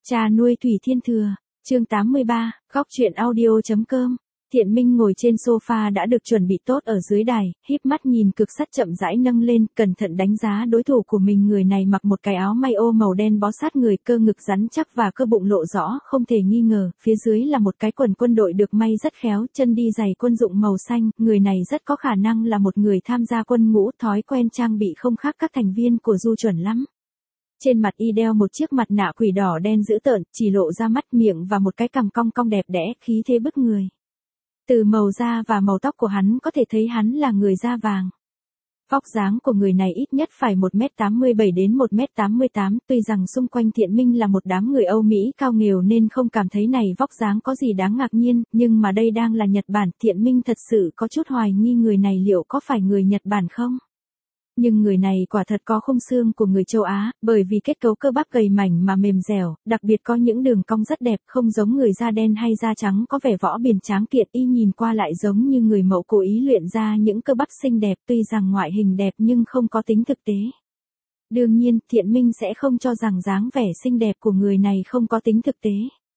Cha nuôi Thủy Thiên Thừa, chương 83, góc truyện audio.com. Thiện Minh ngồi trên sofa đã được chuẩn bị tốt ở dưới đài, híp mắt nhìn cực sắt chậm rãi nâng lên, cẩn thận đánh giá đối thủ của mình. Người này mặc một cái áo may ô màu đen bó sát người, cơ ngực rắn chắc và cơ bụng lộ rõ, không thể nghi ngờ. Phía dưới là một cái quần quân đội được may rất khéo, chân đi giày quân dụng màu xanh. Người này rất có khả năng là một người tham gia quân ngũ, thói quen trang bị không khác các thành viên của Du chuẩn lắm. Trên mặt y đeo một chiếc mặt nạ quỷ đỏ đen dữ tợn, chỉ lộ ra mắt, miệng và một cái cằm cong cong đẹp đẽ, khí thế bức người. Từ màu da và màu tóc của hắn có thể thấy hắn là người da vàng. Vóc dáng của người này ít nhất phải 1m87 đến 1m88, tuy rằng xung quanh Thiện Minh là một đám người Âu Mỹ cao nghèo nên không cảm thấy này vóc dáng có gì đáng ngạc nhiên, nhưng mà đây đang là Nhật Bản, Thiện Minh thật sự có chút hoài nghi người này liệu có phải người Nhật Bản không? Nhưng người này quả thật có khung xương của người châu Á, bởi vì kết cấu cơ bắp gầy mảnh mà mềm dẻo, đặc biệt có những đường cong rất đẹp, không giống người da đen hay da trắng có vẻ võ biền tráng kiện, y nhìn qua lại giống như người mẫu cố ý luyện ra những cơ bắp xinh đẹp, tuy rằng ngoại hình đẹp nhưng không có tính thực tế. Đương nhiên, Thiện Minh sẽ không cho rằng dáng vẻ xinh đẹp của người này không có tính thực tế.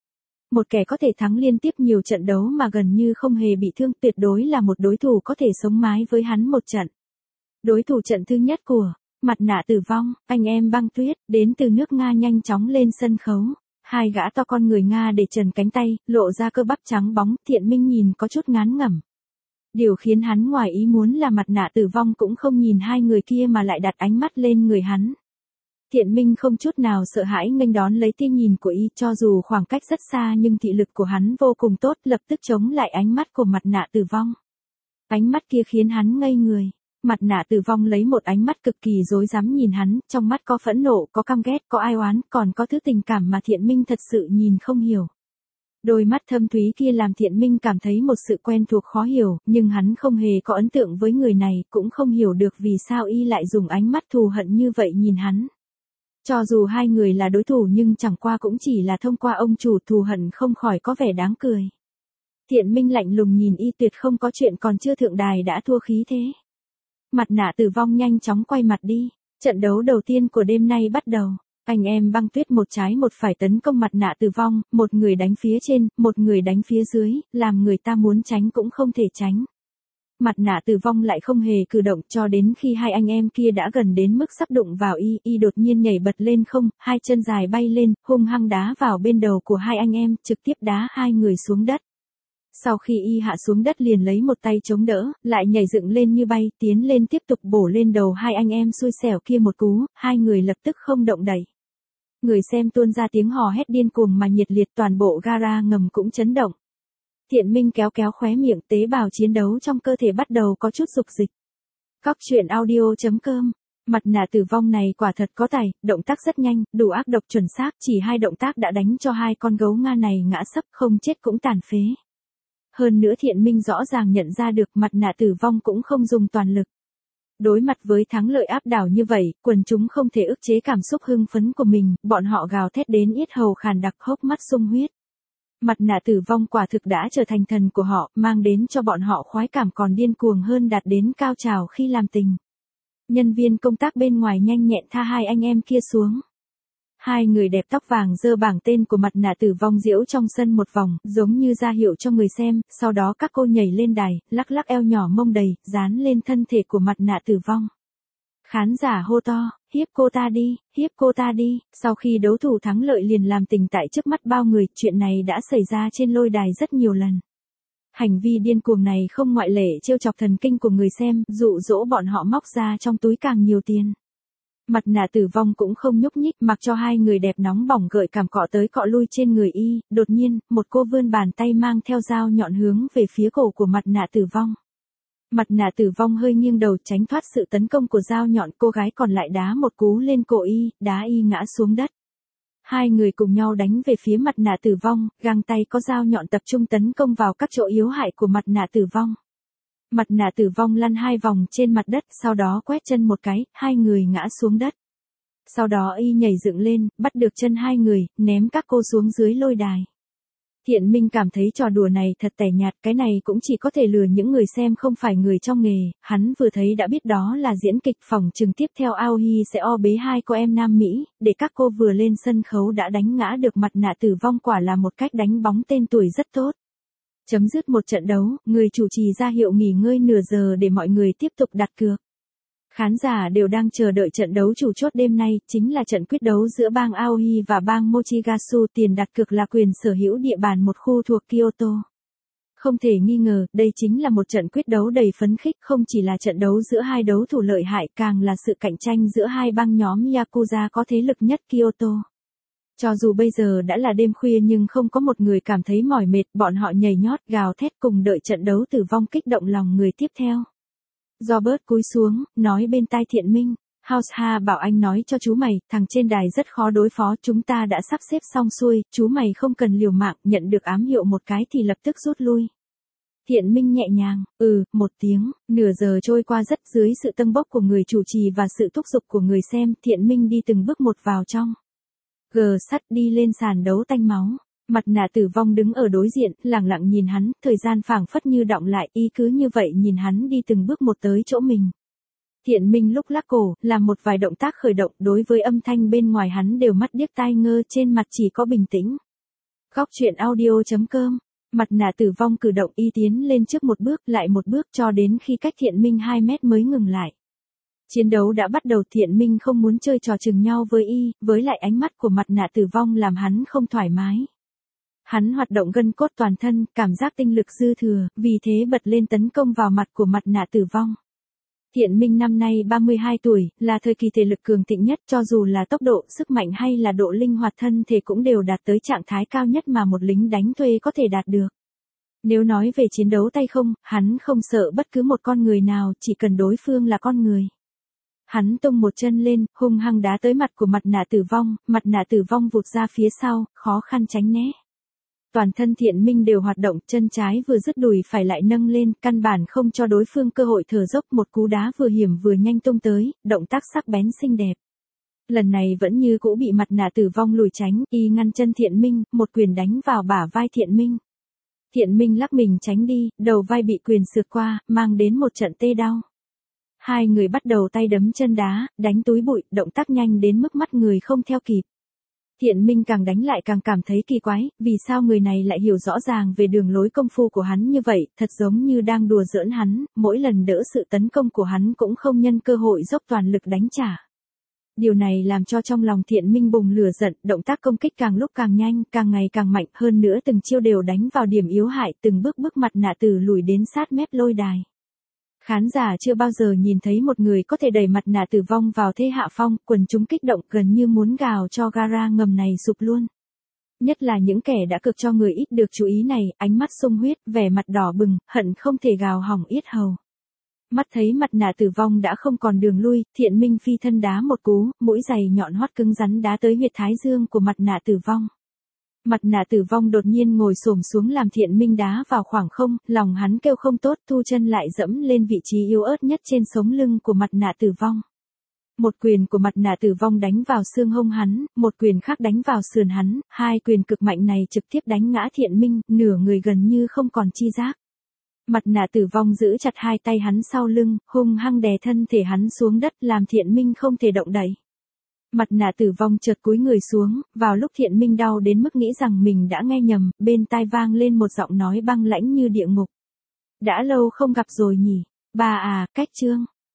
Một kẻ có thể thắng liên tiếp nhiều trận đấu mà gần như không hề bị thương, tuyệt đối là một đối thủ có thể sống mái với hắn một trận. Đối thủ trận thứ nhất của Mặt nạ tử vong, anh em Băng Tuyết, đến từ nước Nga nhanh chóng lên sân khấu. Hai gã to con người Nga để trần cánh tay, lộ ra cơ bắp trắng bóng, Thiện Minh nhìn có chút ngán ngẩm. Điều khiến hắn ngoài ý muốn là Mặt nạ tử vong cũng không nhìn hai người kia mà lại đặt ánh mắt lên người hắn. Thiện Minh không chút nào sợ hãi nghênh đón lấy tia nhìn của y, cho dù khoảng cách rất xa nhưng thị lực của hắn vô cùng tốt, lập tức chống lại ánh mắt của Mặt nạ tử vong. Ánh mắt kia khiến hắn ngây người. Mặt nạ tử vong lấy một ánh mắt cực kỳ rối rắm nhìn hắn, trong mắt có phẫn nộ, có căm ghét, có ai oán, còn có thứ tình cảm mà Thiện Minh thật sự nhìn không hiểu. Đôi mắt thâm thúy kia làm Thiện Minh cảm thấy một sự quen thuộc khó hiểu, nhưng hắn không hề có ấn tượng với người này, cũng không hiểu được vì sao y lại dùng ánh mắt thù hận như vậy nhìn hắn. Cho dù hai người là đối thủ nhưng chẳng qua cũng chỉ là thông qua ông chủ, thù hận không khỏi có vẻ đáng cười. Thiện Minh lạnh lùng nhìn y, tuyệt không có chuyện còn chưa thượng đài đã thua khí thế. Mặt nạ tử vong nhanh chóng quay mặt đi. Trận đấu đầu tiên của đêm nay bắt đầu. Anh em Băng Tuyết một trái một phải tấn công Mặt nạ tử vong, một người đánh phía trên, một người đánh phía dưới, làm người ta muốn tránh cũng không thể tránh. Mặt nạ tử vong lại không hề cử động cho đến khi hai anh em kia đã gần đến mức sắp đụng vào y đột nhiên nhảy bật lên không, hai chân dài bay lên, hung hăng đá vào bên đầu của hai anh em, trực tiếp đá hai người xuống đất. Sau khi y hạ xuống đất liền lấy một tay chống đỡ, lại nhảy dựng lên như bay, tiến lên tiếp tục bổ lên đầu hai anh em xui xẻo kia một cú, hai người lập tức không động đậy. Người xem tuôn ra tiếng hò hét điên cuồng mà nhiệt liệt, toàn bộ gara ngầm cũng chấn động. Thiện Minh kéo kéo khóe miệng, tế bào chiến đấu trong cơ thể bắt đầu có chút dục dịch. Góc truyện audio.com. Mặt nạ tử vong này quả thật có tài, động tác rất nhanh, đủ ác độc chuẩn xác, chỉ hai động tác đã đánh cho hai con gấu Nga này ngã sấp, không chết cũng tàn phế. Hơn nữa Thiện Minh rõ ràng nhận ra được Mặt nạ tử vong cũng không dùng toàn lực. Đối mặt với thắng lợi áp đảo như vậy, quần chúng không thể ức chế cảm xúc hưng phấn của mình, bọn họ gào thét đến yết hầu khàn đặc, hốc mắt sung huyết. Mặt nạ tử vong quả thực đã trở thành thần của họ, mang đến cho bọn họ khoái cảm còn điên cuồng hơn, đạt đến cao trào khi làm tình. Nhân viên công tác bên ngoài nhanh nhẹn tha hai anh em kia xuống. Hai người đẹp tóc vàng giơ bảng tên của Mặt nạ tử vong diễu trong sân một vòng, giống như ra hiệu cho người xem, sau đó các cô nhảy lên đài, lắc lắc eo nhỏ mông đầy, dán lên thân thể của Mặt nạ tử vong. Khán giả hô to, hiếp cô ta đi, hiếp cô ta đi. Sau khi đấu thủ thắng lợi liền làm tình tại trước mắt bao người, chuyện này đã xảy ra trên lôi đài rất nhiều lần. Hành vi điên cuồng này không ngoại lệ trêu chọc thần kinh của người xem, dụ dỗ bọn họ móc ra trong túi càng nhiều tiền. Mặt nạ tử vong cũng không nhúc nhích, mặc cho hai người đẹp nóng bỏng gợi cảm cọ tới cọ lui trên người y, đột nhiên, một cô vươn bàn tay mang theo dao nhọn hướng về phía cổ của Mặt nạ tử vong. Mặt nạ tử vong hơi nghiêng đầu tránh thoát sự tấn công của dao nhọn, cô gái còn lại đá một cú lên cổ y, đá y ngã xuống đất. Hai người cùng nhau đánh về phía Mặt nạ tử vong, găng tay có dao nhọn tập trung tấn công vào các chỗ yếu hại của Mặt nạ tử vong. Mặt nạ tử vong lăn hai vòng trên mặt đất, sau đó quét chân một cái, hai người ngã xuống đất. Sau đó y nhảy dựng lên, bắt được chân hai người, ném các cô xuống dưới lôi đài. Thiện Minh cảm thấy trò đùa này thật tẻ nhạt, cái này cũng chỉ có thể lừa những người xem không phải người trong nghề, hắn vừa thấy đã biết đó là diễn kịch, phỏng chừng tiếp theo Aohi sẽ o bế hai cô em Nam Mỹ, để các cô vừa lên sân khấu đã đánh ngã được mặt nạ tử vong, quả là một cách đánh bóng tên tuổi rất tốt. Chấm dứt một trận đấu, người chủ trì ra hiệu nghỉ ngơi nửa giờ để mọi người tiếp tục đặt cược. Khán giả đều đang chờ đợi trận đấu chủ chốt đêm nay, chính là trận quyết đấu giữa bang Aohi và bang Mochigasu, tiền đặt cược là quyền sở hữu địa bàn một khu thuộc Kyoto. Không thể nghi ngờ, đây chính là một trận quyết đấu đầy phấn khích, không chỉ là trận đấu giữa hai đấu thủ lợi hại, càng là sự cạnh tranh giữa hai bang nhóm Yakuza có thế lực nhất Kyoto. Cho dù bây giờ đã là đêm khuya nhưng không có một người cảm thấy mỏi mệt, bọn họ nhảy nhót gào thét cùng đợi trận đấu tử vong kích động lòng người tiếp theo. Robert cúi xuống, nói bên tai Thiện Minh, House bảo anh nói cho chú mày, thằng trên đài rất khó đối phó, chúng ta đã sắp xếp xong xuôi, chú mày không cần liều mạng, nhận được ám hiệu một cái thì lập tức rút lui. Thiện Minh nhẹ nhàng, một tiếng, nửa giờ trôi qua rất dưới sự tâng bốc của người chủ trì và sự thúc giục của người xem, Thiện Minh đi từng bước một vào trong. Sắt đi lên sàn đấu tanh máu. Mặt nạ tử vong đứng ở đối diện, lặng lặng nhìn hắn, thời gian phảng phất như đọng lại, y cứ như vậy nhìn hắn đi từng bước một tới chỗ mình. Thiện Minh lúc lắc cổ, làm một vài động tác khởi động, đối với âm thanh bên ngoài hắn đều mắt điếc tai ngơ, trên mặt chỉ có bình tĩnh. Góc truyện audio.com. Mặt nạ tử vong cử động, y tiến lên trước một bước, lại một bước, cho đến khi cách Thiện Minh 2 mét mới ngừng lại. Chiến đấu đã bắt đầu, Thiện Minh không muốn chơi trò chừng nhau với y, với lại ánh mắt của mặt nạ tử vong làm hắn không thoải mái. Hắn hoạt động gân cốt toàn thân, cảm giác tinh lực dư thừa, vì thế bật lên tấn công vào mặt của mặt nạ tử vong. Thiện Minh năm nay 32 tuổi, là thời kỳ thể lực cường thịnh nhất, cho dù là tốc độ, sức mạnh hay là độ linh hoạt thân thể cũng đều đạt tới trạng thái cao nhất mà một lính đánh thuê có thể đạt được. Nếu nói về chiến đấu tay không, hắn không sợ bất cứ một con người nào, chỉ cần đối phương là con người. Hắn tung một chân lên, hung hăng đá tới mặt của mặt nạ tử vong vụt ra phía sau, khó khăn tránh né. Toàn thân Thiện Minh đều hoạt động, chân trái vừa dứt đùi phải lại nâng lên, căn bản không cho đối phương cơ hội thở dốc, một cú đá vừa hiểm vừa nhanh tung tới, động tác sắc bén xinh đẹp. Lần này vẫn như cũ bị mặt nạ tử vong lùi tránh, y ngăn chân Thiện Minh, một quyền đánh vào bả vai Thiện Minh. Thiện Minh lắc mình tránh đi, đầu vai bị quyền sượt qua, mang đến một trận tê đau. Hai người bắt đầu tay đấm chân đá, đánh túi bụi, động tác nhanh đến mức mắt người không theo kịp. Thiện Minh càng đánh lại càng cảm thấy kỳ quái, vì sao người này lại hiểu rõ ràng về đường lối công phu của hắn như vậy, thật giống như đang đùa giỡn hắn, mỗi lần đỡ sự tấn công của hắn cũng không nhân cơ hội dốc toàn lực đánh trả. Điều này làm cho trong lòng Thiện Minh bùng lửa giận, động tác công kích càng lúc càng nhanh, càng ngày càng mạnh, hơn nữa từng chiêu đều đánh vào điểm yếu hại, từng bước mặt nạ tử lùi đến sát mép lôi đài. Khán giả chưa bao giờ nhìn thấy một người có thể đẩy mặt nạ tử vong vào thế hạ phong, quần chúng kích động gần như muốn gào cho gara ngầm này sụp luôn. Nhất là những kẻ đã cực cho người ít được chú ý này, ánh mắt sung huyết, vẻ mặt đỏ bừng, hận không thể gào hỏng yết hầu. Mắt thấy mặt nạ tử vong đã không còn đường lui, Thiện Minh phi thân đá một cú, mũi giày nhọn hoắt cứng rắn đá tới huyệt thái dương của mặt nạ tử vong. Mặt nạ tử vong đột nhiên ngồi xổm xuống làm Thiện Minh đá vào khoảng không, lòng hắn kêu không tốt, thu chân lại dẫm lên vị trí yếu ớt nhất trên sống lưng của mặt nạ tử vong. Một quyền của mặt nạ tử vong đánh vào xương hông hắn, một quyền khác đánh vào sườn hắn, hai quyền cực mạnh này trực tiếp đánh ngã Thiện Minh, nửa người gần như không còn chi giác. Mặt nạ tử vong giữ chặt hai tay hắn sau lưng, hung hăng đè thân thể hắn xuống đất làm Thiện Minh không thể động đậy. Mặt nạ tử vong chợt cúi người xuống, vào lúc Thiện Minh đau đến mức nghĩ rằng mình đã nghe nhầm, bên tai vang lên một giọng nói băng lãnh như địa ngục. Đã lâu không gặp rồi nhỉ, ba à, cách chương.